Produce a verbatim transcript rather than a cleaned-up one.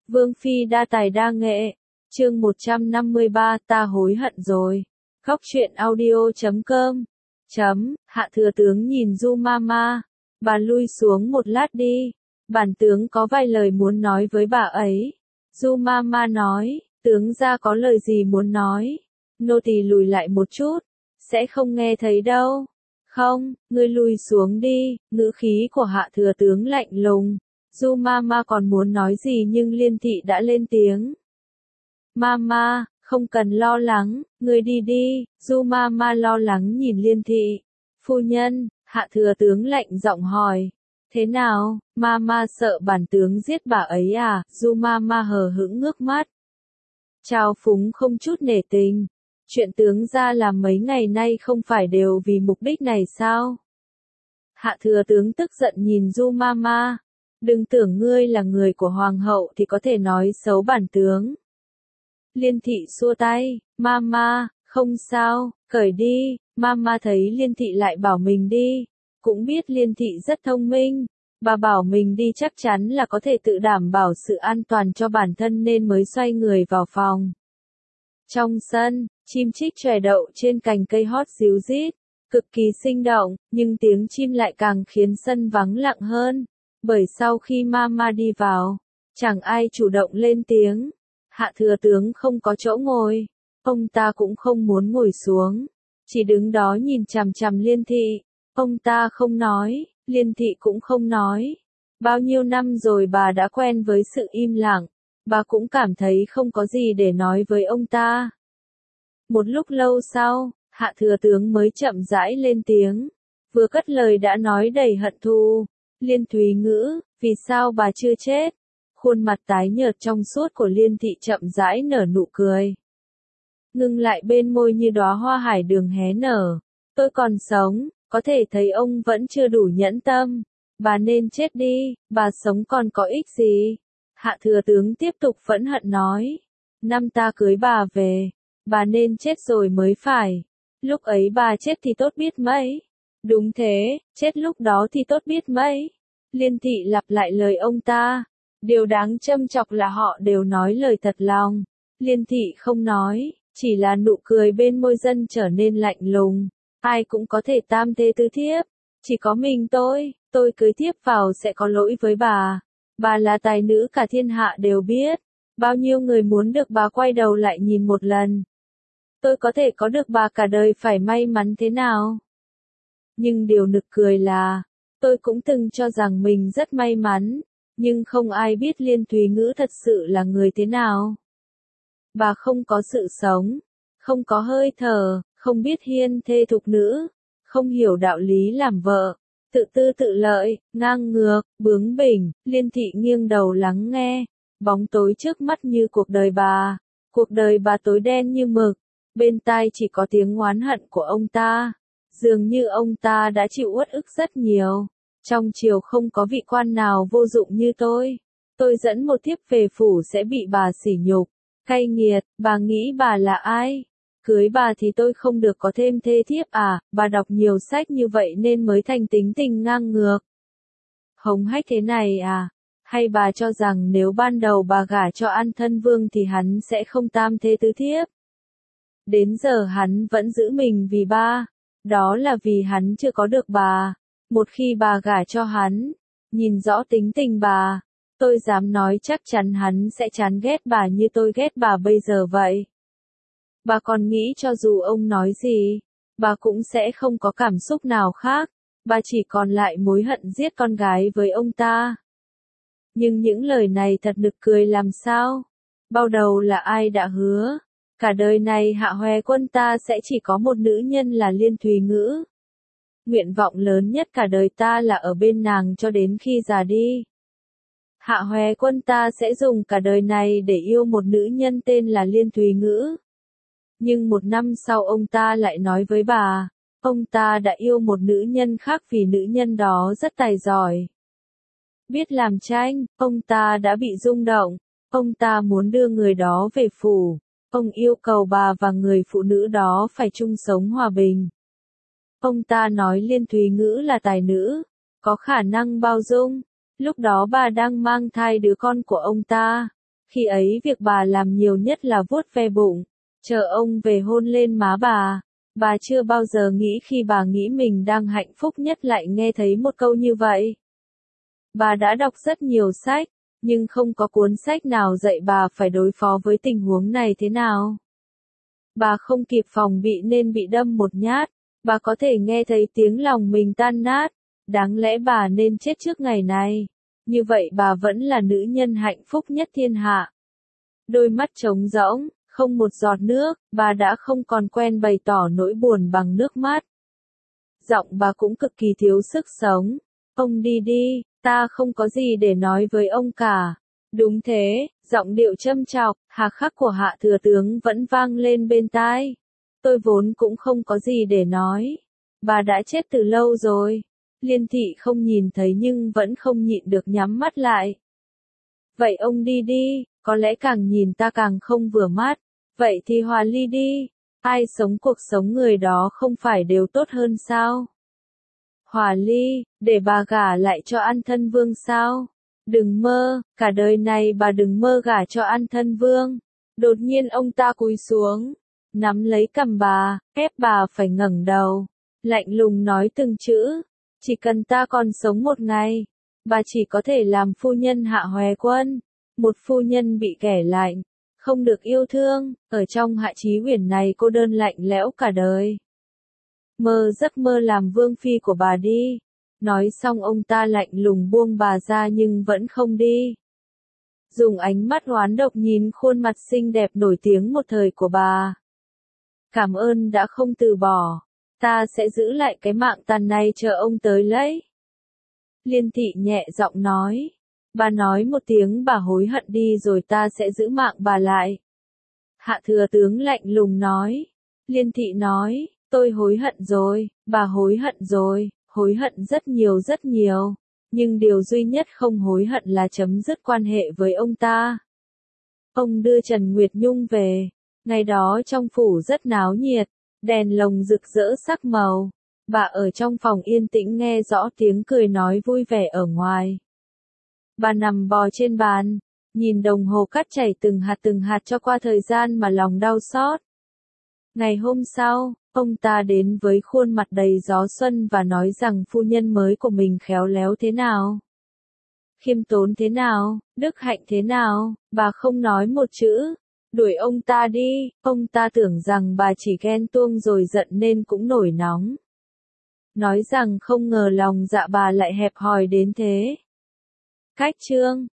Vương phi đa tài đa nghệ. Chương một trăm năm mươi ba, ta hối hận rồi. Góc truyện audio chấm com. Chấm, hạ thừa tướng nhìn Du Mama. Bà lui xuống một lát đi. Bản tướng có vài lời muốn nói với bà ấy. Du Mama nói, tướng gia có lời gì muốn nói. Nô tỳ lùi lại một chút. Sẽ không nghe thấy đâu. Không, ngươi lùi xuống đi. Ngữ khí của hạ thừa tướng lạnh lùng. Du Mama còn muốn nói gì nhưng Liên Thị đã lên tiếng. Mama, không cần lo lắng, ngươi đi đi. Du Mama lo lắng nhìn Liên Thị. Phu nhân, hạ thừa tướng lạnh giọng hỏi. Thế nào, Mama sợ bản tướng giết bà ấy à? Du Mama hờ hững ngước mắt. Trao phúng không chút nể tình. Chuyện tướng gia làm mấy ngày nay không phải đều vì mục đích này sao? Hạ thừa tướng tức giận nhìn Du Mama. Đừng tưởng ngươi là người của hoàng hậu thì có thể nói xấu bản tướng. Liên Thị xua tay, Mama, không sao, cởi đi. Mama thấy Liên Thị lại bảo mình đi. Cũng biết Liên Thị rất thông minh. Bà bảo mình đi chắc chắn là có thể tự đảm bảo sự an toàn cho bản thân nên mới xoay người vào phòng. Trong sân, chim chích chòe đậu trên cành cây hót ríu rít, cực kỳ sinh động, nhưng tiếng chim lại càng khiến sân vắng lặng hơn. Bởi sau khi Mama đi vào, chẳng ai chủ động lên tiếng. Hạ thừa tướng không có chỗ ngồi, ông ta cũng không muốn ngồi xuống, chỉ đứng đó nhìn chằm chằm Liên Thị. Ông ta không nói, Liên Thị cũng không nói. Bao nhiêu năm rồi bà đã quen với sự im lặng, bà cũng cảm thấy không có gì để nói với ông ta. Một lúc lâu sau, hạ thừa tướng mới chậm rãi lên tiếng, vừa cất lời đã nói đầy hận thù. Liên Thúy Ngữ, vì sao bà chưa chết? Khuôn mặt tái nhợt trong suốt của Liên Thị chậm rãi nở nụ cười. Ngưng lại bên môi như đóa hoa hải đường hé nở. Tôi còn sống, có thể thấy ông vẫn chưa đủ nhẫn tâm. Bà nên chết đi, bà sống còn có ích gì? Hạ thừa tướng tiếp tục phẫn hận nói. Năm ta cưới bà về, bà nên chết rồi mới phải. Lúc ấy bà chết thì tốt biết mấy. Đúng thế, chết lúc đó thì tốt biết mấy. Liên Thị lặp lại lời ông ta. Điều đáng châm chọc là họ đều nói lời thật lòng. Liên Thị không nói, chỉ là nụ cười bên môi dân trở nên lạnh lùng. Ai cũng có thể tam thê tứ thiếp. Chỉ có mình tôi, tôi cưới thiếp vào sẽ có lỗi với bà. Bà là tài nữ cả thiên hạ đều biết. Bao nhiêu người muốn được bà quay đầu lại nhìn một lần. Tôi có thể có được bà cả đời phải may mắn thế nào? Nhưng điều nực cười là, tôi cũng từng cho rằng mình rất may mắn, nhưng không ai biết Liên Thúy Ngữ thật sự là người thế nào. Bà không có sự sống, không có hơi thở, không biết hiên thê thục nữ, không hiểu đạo lý làm vợ, tự tư tự lợi, ngang ngược, bướng bỉnh. Liên Thị nghiêng đầu lắng nghe, bóng tối trước mắt như cuộc đời bà, cuộc đời bà tối đen như mực, bên tai chỉ có tiếng oán hận của ông ta. Dường như ông ta đã chịu uất ức rất nhiều. Trong triều không có vị quan nào vô dụng như tôi. Tôi dẫn một thiếp về phủ sẽ bị bà sỉ nhục. Cay nghiệt, bà nghĩ bà là ai? Cưới bà thì tôi không được có thêm thê thiếp à? Bà đọc nhiều sách như vậy nên mới thành tính tình ngang ngược. Hống hách thế này à? Hay bà cho rằng nếu ban đầu bà gả cho An Thân Vương thì hắn sẽ không tam thê tứ thiếp? Đến giờ hắn vẫn giữ mình vì ba. Đó là vì hắn chưa có được bà. Một khi bà gả cho hắn, nhìn rõ tính tình bà, tôi dám nói chắc chắn hắn sẽ chán ghét bà như tôi ghét bà bây giờ vậy. Bà còn nghĩ cho dù ông nói gì, bà cũng sẽ không có cảm xúc nào khác, bà chỉ còn lại mối hận giết con gái với ông ta. Nhưng những lời này thật nực cười làm sao? Bao đầu là ai đã hứa? Cả đời này Hạ Hoè Quân ta sẽ chỉ có một nữ nhân là Liên Thúy Ngữ. Nguyện vọng lớn nhất cả đời ta là ở bên nàng cho đến khi già đi. Hạ Hoè Quân ta sẽ dùng cả đời này để yêu một nữ nhân tên là Liên Thúy Ngữ. Nhưng một năm sau ông ta lại nói với bà, ông ta đã yêu một nữ nhân khác vì nữ nhân đó rất tài giỏi. Biết làm tranh, ông ta đã bị rung động, ông ta muốn đưa người đó về phủ. Ông yêu cầu bà và người phụ nữ đó phải chung sống hòa bình. Ông ta nói Liên Thúy Ngữ là tài nữ, có khả năng bao dung. Lúc đó bà đang mang thai đứa con của ông ta. Khi ấy việc bà làm nhiều nhất là vuốt ve bụng, chờ ông về hôn lên má bà. Bà chưa bao giờ nghĩ khi bà nghĩ mình đang hạnh phúc nhất lại nghe thấy một câu như vậy. Bà đã đọc rất nhiều sách, nhưng không có cuốn sách nào dạy bà phải đối phó với tình huống này thế nào. Bà không kịp phòng bị nên bị đâm một nhát, bà có thể nghe thấy tiếng lòng mình tan nát, đáng lẽ bà nên chết trước ngày này. Như vậy bà vẫn là nữ nhân hạnh phúc nhất thiên hạ. Đôi mắt trống rỗng, không một giọt nước, bà đã không còn quen bày tỏ nỗi buồn bằng nước mắt. Giọng bà cũng cực kỳ thiếu sức sống. Ông đi đi, ta không có gì để nói với ông cả. Đúng thế, giọng điệu châm chọc, hà khắc của Hạ Thừa Tướng vẫn vang lên bên tai. Tôi vốn cũng không có gì để nói. Bà đã chết từ lâu rồi. Liên Thị không nhìn thấy nhưng vẫn không nhịn được nhắm mắt lại. Vậy ông đi đi, có lẽ càng nhìn ta càng không vừa mắt. Vậy thì hòa ly đi. Ai sống cuộc sống người đó không phải đều tốt hơn sao? Hòa ly, để bà gả lại cho An Thân Vương sao? Đừng mơ, cả đời này bà đừng mơ gả cho An Thân Vương. Đột nhiên ông ta cúi xuống, nắm lấy cằm bà, ép bà phải ngẩng đầu. Lạnh lùng nói từng chữ, chỉ cần ta còn sống một ngày, bà chỉ có thể làm phu nhân Hạ Hoè Quân. Một phu nhân bị kẻ lạnh, không được yêu thương, ở trong Hạ Chí Uyển này cô đơn lạnh lẽo cả đời. Mơ giấc mơ làm vương phi của bà đi. Nói xong ông ta lạnh lùng buông bà ra nhưng vẫn không đi. Dùng ánh mắt oán độc nhìn khuôn mặt xinh đẹp nổi tiếng một thời của bà. Cảm ơn đã không từ bỏ. Ta sẽ giữ lại cái mạng tàn này chờ ông tới lấy. Liên Thị nhẹ giọng nói. Bà nói một tiếng bà hối hận đi rồi ta sẽ giữ mạng bà lại. Hạ Thừa Tướng lạnh lùng nói. Liên Thị nói, tôi hối hận rồi, bà hối hận rồi, hối hận rất nhiều rất nhiều. Nhưng điều duy nhất không hối hận là chấm dứt quan hệ với ông ta. Ông đưa Trần Nguyệt Nhung về. Ngày đó trong phủ rất náo nhiệt, đèn lồng rực rỡ sắc màu. Bà ở trong phòng yên tĩnh nghe rõ tiếng cười nói vui vẻ ở ngoài. Bà nằm bò trên bàn, nhìn đồng hồ cắt chảy từng hạt từng hạt cho qua thời gian mà lòng đau xót. Ngày hôm sau, ông ta đến với khuôn mặt đầy gió xuân và nói rằng phu nhân mới của mình khéo léo thế nào, khiêm tốn thế nào, đức hạnh thế nào. Bà không nói một chữ, đuổi ông ta đi. Ông ta tưởng rằng bà chỉ ghen tuông rồi giận nên cũng nổi nóng. Nói rằng không ngờ lòng dạ bà lại hẹp hòi đến thế. Cách chương